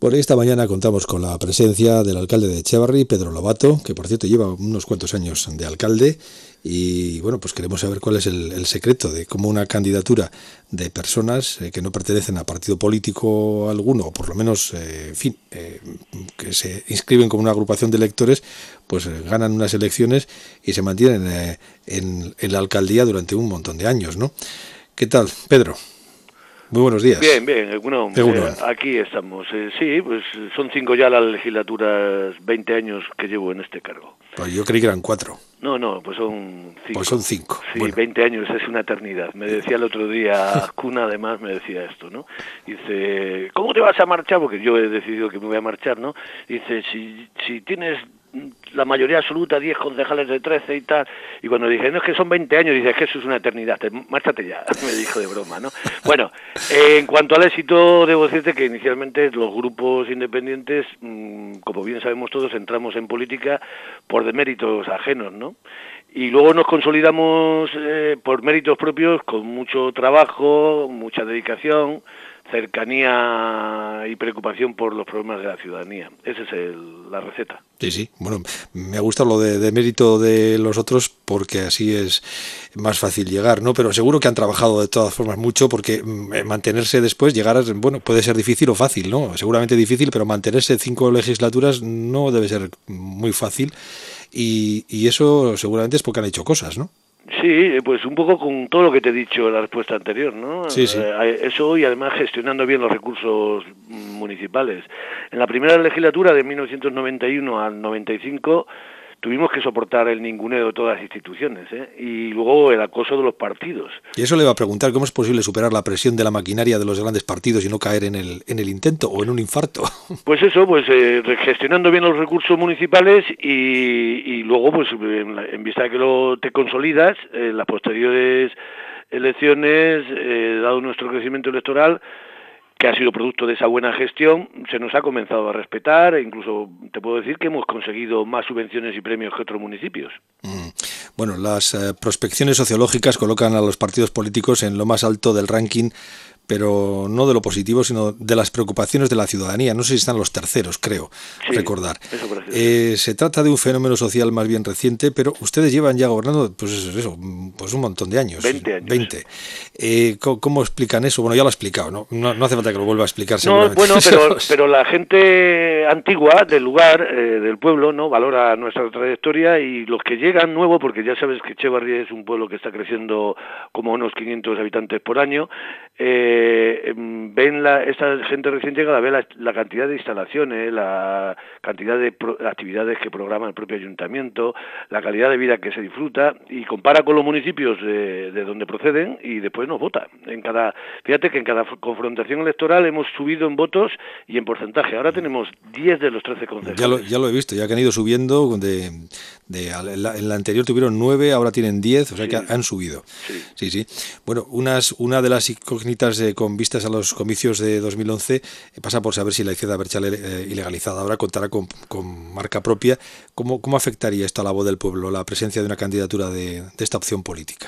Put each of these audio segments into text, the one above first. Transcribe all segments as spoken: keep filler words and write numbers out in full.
Bueno, esta mañana contamos con la presencia del alcalde de Etxebarri, Pedro Lobato, que por cierto lleva unos cuantos años de alcalde, y bueno, pues queremos saber cuál es el, el secreto de cómo una candidatura de personas eh, que no pertenecen a partido político alguno, o por lo menos, eh, en fin, eh, que se inscriben como una agrupación de electores, pues eh, ganan unas elecciones y se mantienen eh, en, en la alcaldía durante un montón de años, ¿no? ¿Qué tal, Pedro? Muy buenos días. Bien, bien, bueno, eh, aquí estamos. Eh, sí, pues son cinco ya las legislaturas, veinte años que llevo en este cargo. Pues yo creí que eran cuatro. No, no, pues son cinco. Pues son cinco. Sí, bueno. veinte años es una eternidad. Me decía el otro día, Cuna además me decía esto, ¿no? Dice, ¿cómo te vas a marchar? Porque yo he decidido que me voy a marchar, ¿no? Dice, si, si tienes la mayoría absoluta, diez concejales de trece y tal, y cuando dije, no, es que son veinte años, dice, es que eso es una eternidad, te, márchate ya, me dijo de broma, ¿no? Bueno, eh, en cuanto al éxito, debo decirte que inicialmente los grupos independientes, mmm, como bien sabemos todos, entramos en política por deméritos ajenos, ¿no? Y luego nos consolidamos eh, por méritos propios, con mucho trabajo, mucha dedicación, cercanía y preocupación por los problemas de la ciudadanía. Esa es el, la receta. Sí, sí. Bueno, me ha gustado lo de, de mérito de los otros porque así es más fácil llegar, ¿no? Pero seguro que han trabajado de todas formas mucho porque mantenerse después, llegar a, bueno, puede ser difícil o fácil, ¿no? Seguramente difícil, pero mantenerse cinco legislaturas no debe ser muy fácil y, y eso seguramente es porque han hecho cosas, ¿no? Sí, pues un poco con todo lo que te he dicho en la respuesta anterior, ¿no? Sí, sí. Eh, eso y además gestionando bien los recursos municipales. En la primera legislatura de mil novecientos noventa y uno al noventa y cinco tuvimos que soportar el ninguneo de todas las instituciones, ¿eh? Y luego el acoso de los partidos. Y eso le va a preguntar, ¿cómo es posible superar la presión de la maquinaria de los grandes partidos y no caer en el en el intento o en un infarto? Pues eso, pues eh, gestionando bien los recursos municipales y, y luego, pues en, en vista de que lo te consolidas, en eh, las posteriores elecciones, eh, dado nuestro crecimiento electoral, que ha sido producto de esa buena gestión, se nos ha comenzado a respetar e incluso te puedo decir que hemos conseguido más subvenciones y premios que otros municipios. Mm. Bueno, las eh, prospecciones sociológicas colocan a los partidos políticos en lo más alto del ranking, pero no de lo positivo, sino de las preocupaciones de la ciudadanía. No sé si están los terceros, creo, sí, recordar. Eso eh, se trata de un fenómeno social más bien reciente, pero ustedes llevan ya gobernando, pues eso, eso pues un montón de años. veinte años. veinte. Eh, ¿cómo, ¿Cómo explican eso? Bueno, ya lo he explicado, ¿no? No, no hace falta que lo vuelva a explicar. No, bueno, pero, pero la gente antigua del lugar, eh, del pueblo, no valora nuestra trayectoria y los que llegan nuevos, porque ya sabes que Etxebarri es un pueblo que está creciendo como unos quinientos habitantes por año, eh, ven la, esta gente recién llegada, ve la, la cantidad de instalaciones, la cantidad de pro, actividades que programa el propio ayuntamiento, la calidad de vida que se disfruta y compara con los municipios de, de donde proceden y después nos vota. En cada, fíjate que en cada confrontación electoral hemos subido en votos y en porcentaje. Ahora tenemos diez de los trece concejales. Ya lo, ya lo he visto, ya que han ido subiendo, de, de, en, la, en la anterior tuvieron nueve, ahora tienen diez, o sea sí. que han subido. Sí, sí. sí. Bueno, unas, una de las incógnitas eh, con vistas a los comicios de dos mil once eh, pasa por saber si la izquierda abertzale eh, ilegalizada ahora contará con, con marca propia. ¿Cómo, ¿Cómo afectaría esto a la voz del pueblo, la presencia de una candidatura de, de esta opción política?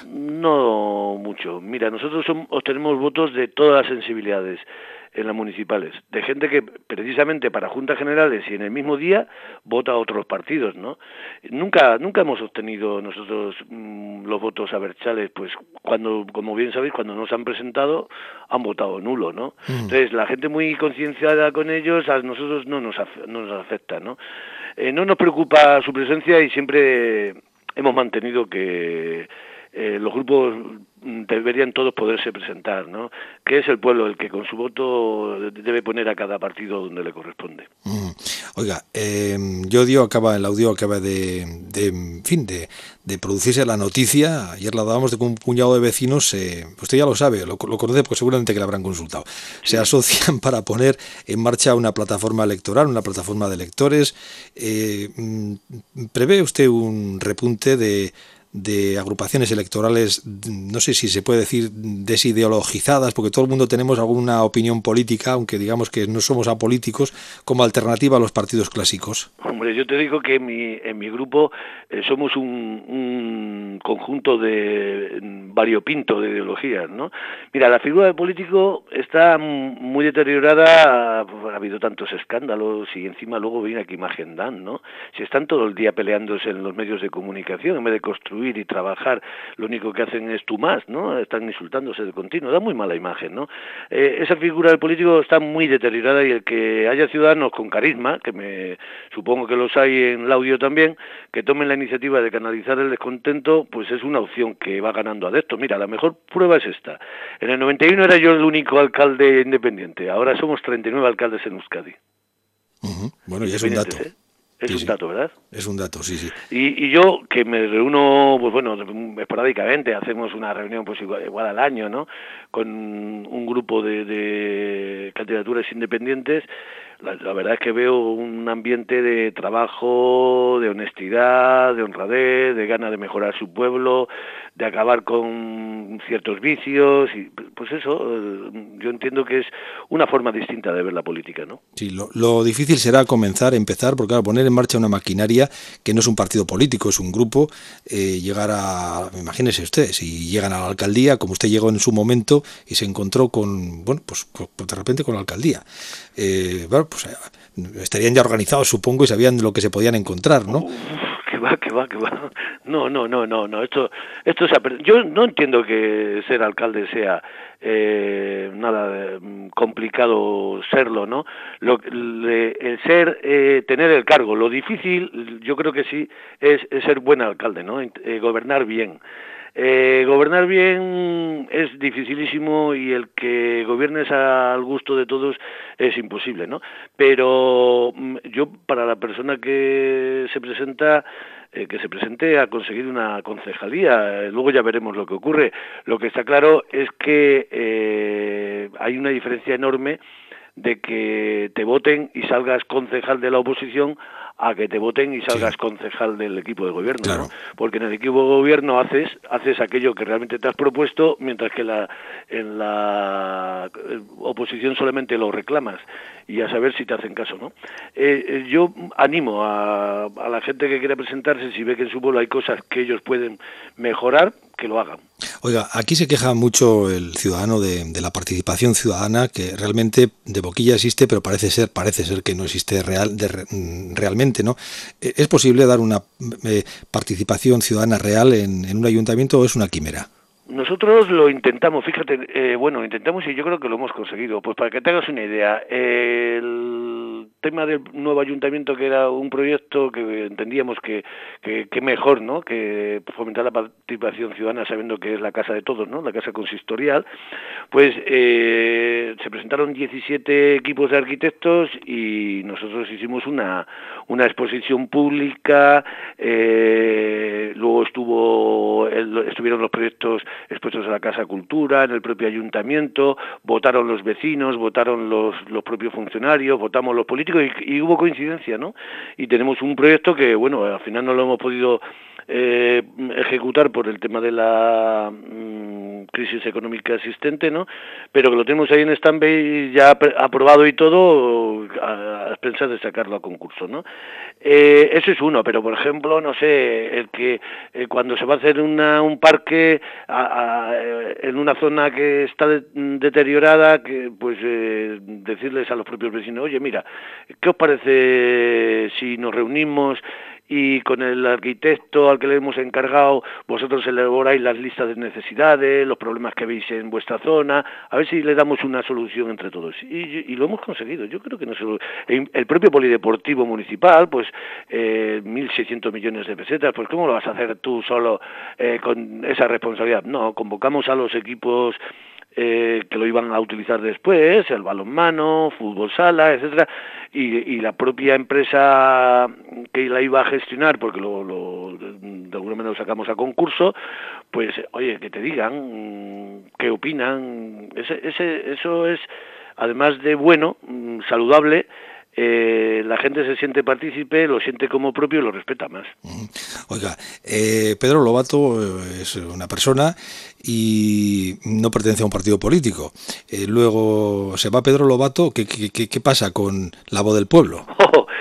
No mucho. Mira, nosotros son, obtenemos votos de todas las sensibilidades en las municipales, de gente que precisamente para juntas generales y en el mismo día vota a otros partidos, ¿no? Nunca nunca hemos obtenido nosotros mmm, los votos abertzales, pues cuando, como bien sabéis, cuando nos han presentado han votado nulo, ¿no? Mm. Entonces la gente muy concienciada con ellos, a nosotros no nos, no nos afecta, ¿no? Eh, no nos preocupa su presencia y siempre hemos mantenido que eh, los grupos deberían todos poderse presentar, ¿no? Que es el pueblo el que con su voto debe poner a cada partido donde le corresponde. Mm. Oiga, eh, Yodio acaba, el audio acaba de, de en fin, de, de producirse la noticia. Ayer la dábamos de que un puñado de vecinos, eh, usted ya lo sabe, lo, lo conoce porque seguramente que la habrán consultado. Sí. Se asocian para poner en marcha una plataforma electoral, una plataforma de electores. Eh, ¿Prevé usted un repunte de de agrupaciones electorales, no sé si se puede decir desideologizadas, porque todo el mundo tenemos alguna opinión política, aunque digamos que no somos apolíticos, como alternativa a los partidos clásicos? Hombre, Hombre, yo te digo que en mi, en mi grupo eh, somos un, un conjunto de variopinto de ideologías, ¿no? Mira, la figura del político está muy deteriorada, ha habido tantos escándalos y encima luego viene qué imagen dan, ¿no? Si están todo el día peleándose en los medios de comunicación, en vez de construir y trabajar, lo único que hacen es tú más, ¿no? Están insultándose de continuo, da muy mala imagen, ¿no? Eh, esa figura del político está muy deteriorada y el que haya ciudadanos con carisma, que me supongo que los hay en el audio también, que tomen la iniciativa de canalizar el descontento, pues es una opción que va ganando adeptos. Mira, la mejor prueba es esta. En el noventa y uno era yo el único alcalde independiente, ahora somos treinta y nueve alcaldes en Euskadi. Uh-huh. Bueno, y es un dato. ¿Eh? Es sí, un sí. dato, ¿verdad? Es un dato, sí, sí. Y, y yo, que me reúno, pues bueno, esporádicamente, hacemos una reunión pues igual, igual al año, ¿no?, con un grupo de, de candidaturas independientes, la, la verdad es que veo un ambiente de trabajo, de honestidad, de honradez, de ganas de mejorar su pueblo, de acabar con ciertos vicios, y pues eso, yo entiendo que es una forma distinta de ver la política, ¿no? Sí, lo, lo difícil será comenzar, empezar, porque claro, poner en marcha una maquinaria que no es un partido político, es un grupo, eh, llegar a, imagínese usted, si llegan a la alcaldía, como usted llegó en su momento y se encontró con, bueno, pues, pues de repente con la alcaldía. Eh, bueno, pues estarían ya organizados, supongo, y sabían lo que se podían encontrar, ¿no? Uf, que va, que va, que va. No, no, no, no, no. Esto, esto se ha... Yo no entiendo que ser alcalde sea eh, nada complicado serlo, ¿no? Lo, le, el ser, eh, tener el cargo. Lo difícil, yo creo que sí, es, es ser buen alcalde, ¿no? Eh, gobernar bien. Eh, gobernar bien es dificilísimo y el que gobiernes al gusto de todos es imposible, ¿no? Pero yo, para la persona que se presenta, eh, que se presente a conseguir una concejalía, eh, luego ya veremos lo que ocurre. Lo que está claro es que eh, hay una diferencia enorme de que te voten y salgas concejal de la oposición a que te voten y salgas sí. concejal del equipo de gobierno, claro. ¿no? Porque en el equipo de gobierno haces haces aquello que realmente te has propuesto, mientras que la en la oposición solamente lo reclamas y a saber si te hacen caso, ¿no? Eh, yo animo a, a la gente que quiera presentarse, si ve que en su pueblo hay cosas que ellos pueden mejorar, que lo hagan. Oiga, aquí se queja mucho el ciudadano de, de la participación ciudadana, que realmente de boquilla existe, pero parece ser parece ser que no existe real de, realmente, ¿no? ¿Es posible dar una eh, participación ciudadana real en, en un ayuntamiento o es una quimera? Nosotros lo intentamos, fíjate, eh, bueno, intentamos y yo creo que lo hemos conseguido. Pues para que te hagas una idea, eh, el tema del nuevo ayuntamiento, que era un proyecto que entendíamos que, que, que mejor, ¿no?, que fomentar la participación ciudadana sabiendo que es la casa de todos, ¿no?, la casa consistorial, pues eh, se presentaron diecisiete equipos de arquitectos y nosotros hicimos una, una exposición pública, eh, luego estuvo el, estuvieron los proyectos expuestos a la Casa Cultura, en el propio ayuntamiento, votaron los vecinos, votaron los, los propios funcionarios, votamos los políticos y, y hubo coincidencia, ¿no? Y tenemos un proyecto que, bueno, al final no lo hemos podido eh, ejecutar por el tema de la mmm, crisis económica existente, ¿no? Pero que lo tenemos ahí en stand-by ya aprobado y todo, a, a expensas de sacarlo a concurso, ¿no? Eh, eso es uno, pero por ejemplo, no sé, el que eh, cuando se va a hacer una, un parque a, a, en una zona que está de, deteriorada, que pues eh, decirles a los propios vecinos, oye, mira, ¿qué os parece si nos reunimos y con el arquitecto al que le hemos encargado vosotros elaboráis las listas de necesidades, los problemas que veis en vuestra zona, a ver si le damos una solución entre todos? Y, y lo hemos conseguido. Yo creo que no se lo, el propio polideportivo municipal, pues eh, mil seiscientos millones de pesetas, pues ¿cómo lo vas a hacer tú solo eh, con esa responsabilidad? No, convocamos a los equipos Eh, que lo iban a utilizar después, el balonmano, fútbol sala, etcétera, y, y la propia empresa que la iba a gestionar, porque lo, lo, de alguna manera lo sacamos a concurso, pues, oye, que te digan qué opinan. Ese, ese, eso es, además de bueno, saludable, Eh, la gente se siente partícipe, lo siente como propio y lo respeta más. Oiga, eh, Pedro Lobato es una persona y no pertenece a un partido político. Eh, luego se va Pedro Lobato, ¿qué, qué, qué pasa con la voz del pueblo? Oh,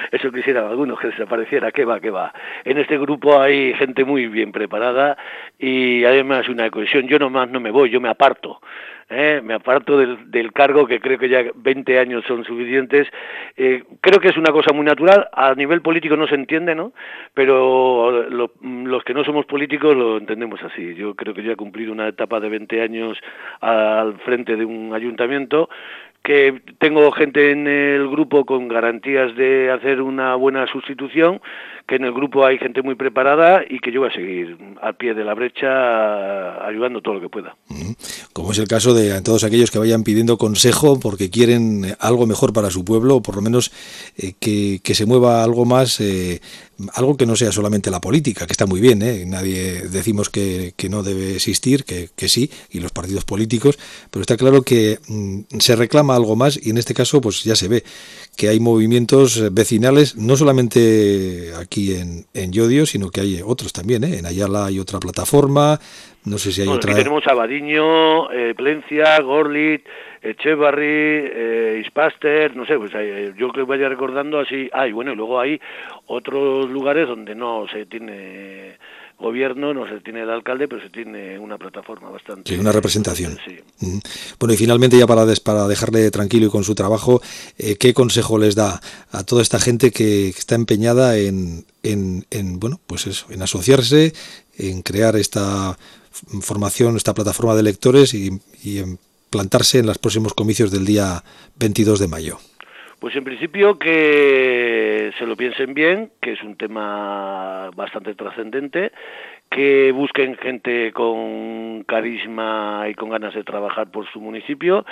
eso quisieran algunos, que desapareciera. ¿Qué va, qué va? En este grupo hay gente muy bien preparada y además una cohesión. Yo nomás no me voy, yo me aparto. ¿Eh? Me aparto del, del cargo, que creo que ya veinte años son suficientes. Eh, creo que es una cosa muy natural. A nivel político no se entiende, ¿no? Pero lo, los que no somos políticos lo entendemos así. Yo creo que ya he cumplido una etapa de veinte años al frente de un ayuntamiento, que tengo gente en el grupo con garantías de hacer una buena sustitución, que en el grupo hay gente muy preparada y que yo voy a seguir al pie de la brecha ayudando todo lo que pueda. Como es el caso de todos aquellos que vayan pidiendo consejo porque quieren algo mejor para su pueblo, o por lo menos eh, que, que se mueva algo más, eh, algo que no sea solamente la política, que está muy bien, ¿eh? Nadie decimos que, que no debe existir, que, que sí, y los partidos políticos, pero está claro que mm, se reclama algo más, y en este caso pues ya se ve que hay movimientos vecinales, no solamente aquí en, en Llodio, sino que hay otros también, ¿eh? En Ayala hay otra plataforma, no sé si hay bueno, otra... Aquí tenemos Abadiño, eh, Plencia, Gorlit, Echevarri, eh, Ispaster, no sé, pues hay, yo que vaya recordando así. Ah, y bueno, y luego hay otros lugares donde no se tiene gobierno, no se tiene el alcalde, pero se tiene una plataforma bastante... Sí, una representación. Sí. Mm. Bueno, y finalmente, ya para, des, para dejarle tranquilo y con su trabajo, eh, ¿qué consejo les da a toda esta gente que está empeñada en, en, en bueno, pues eso, en asociarse, en crear esta formación, esta plataforma de electores y, y en plantarse en los próximos comicios del día veintidós de mayo? Pues en principio que se lo piensen bien, que es un tema bastante trascendente, que busquen gente con carisma y con ganas de trabajar por su municipio,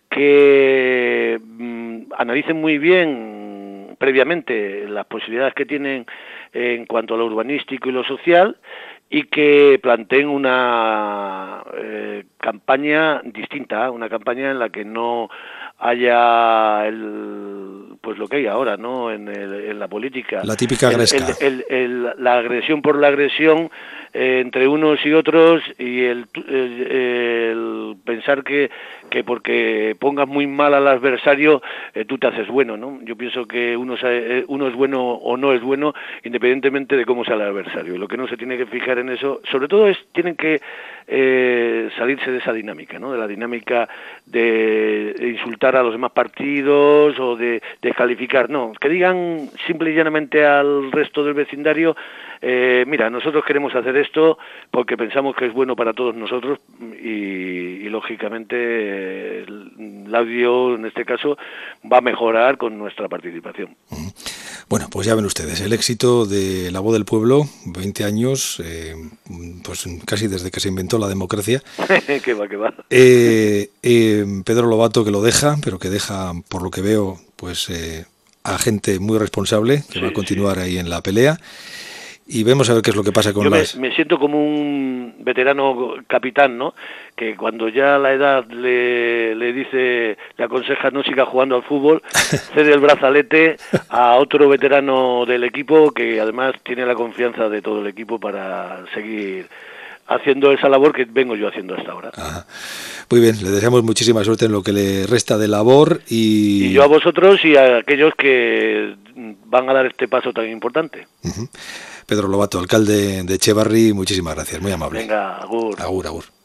que mmm, analicen muy bien previamente las posibilidades que tienen en cuanto a lo urbanístico y lo social, y que planteen una eh, campaña distinta, una campaña en la que no haya el, pues lo que hay ahora, ¿no? En, el, en la política. La típica agresca. El, el, el, el, la agresión por la agresión eh, entre unos y otros, y el, el, el pensar que, que porque pongas muy mal al adversario eh, tú te haces bueno, ¿no? Yo pienso que uno, eh, uno es bueno o no es bueno independientemente de cómo sea el adversario. Lo que no se tiene que fijar en eso, sobre todo es tienen que eh, salirse de esa dinámica, ¿no? De la dinámica de, de insultar a los demás partidos o de descalificar, no, que digan simple y llanamente al resto del vecindario, eh, mira, nosotros queremos hacer esto porque pensamos que es bueno para todos nosotros y, y lógicamente el audio en este caso va a mejorar con nuestra participación. Bueno, pues ya ven ustedes, el éxito de La Voz del Pueblo, veinte años, eh, pues casi desde que se inventó la democracia. ¿Qué va, qué va? Eh, eh, Pedro Lobato, que lo deja, pero que deja, por lo que veo, pues eh, a gente muy responsable, que sí, va a continuar sí. ahí en la pelea. Y vemos a ver qué es lo que pasa con Yo las... me, me siento como un veterano capitán, ¿no? Que cuando ya la edad le, le dice, le aconseja no siga jugando al fútbol, cede el brazalete a otro veterano del equipo que además tiene la confianza de todo el equipo para seguir haciendo esa labor que vengo yo haciendo hasta ahora. Ajá. Muy bien, le deseamos muchísima suerte en lo que le resta de labor y... Y yo a vosotros y a aquellos que van a dar este paso tan importante. Uh-huh. Pedro Lobato, alcalde de Echevarri, muchísimas gracias, muy amable. Venga, agur. Agur, agur.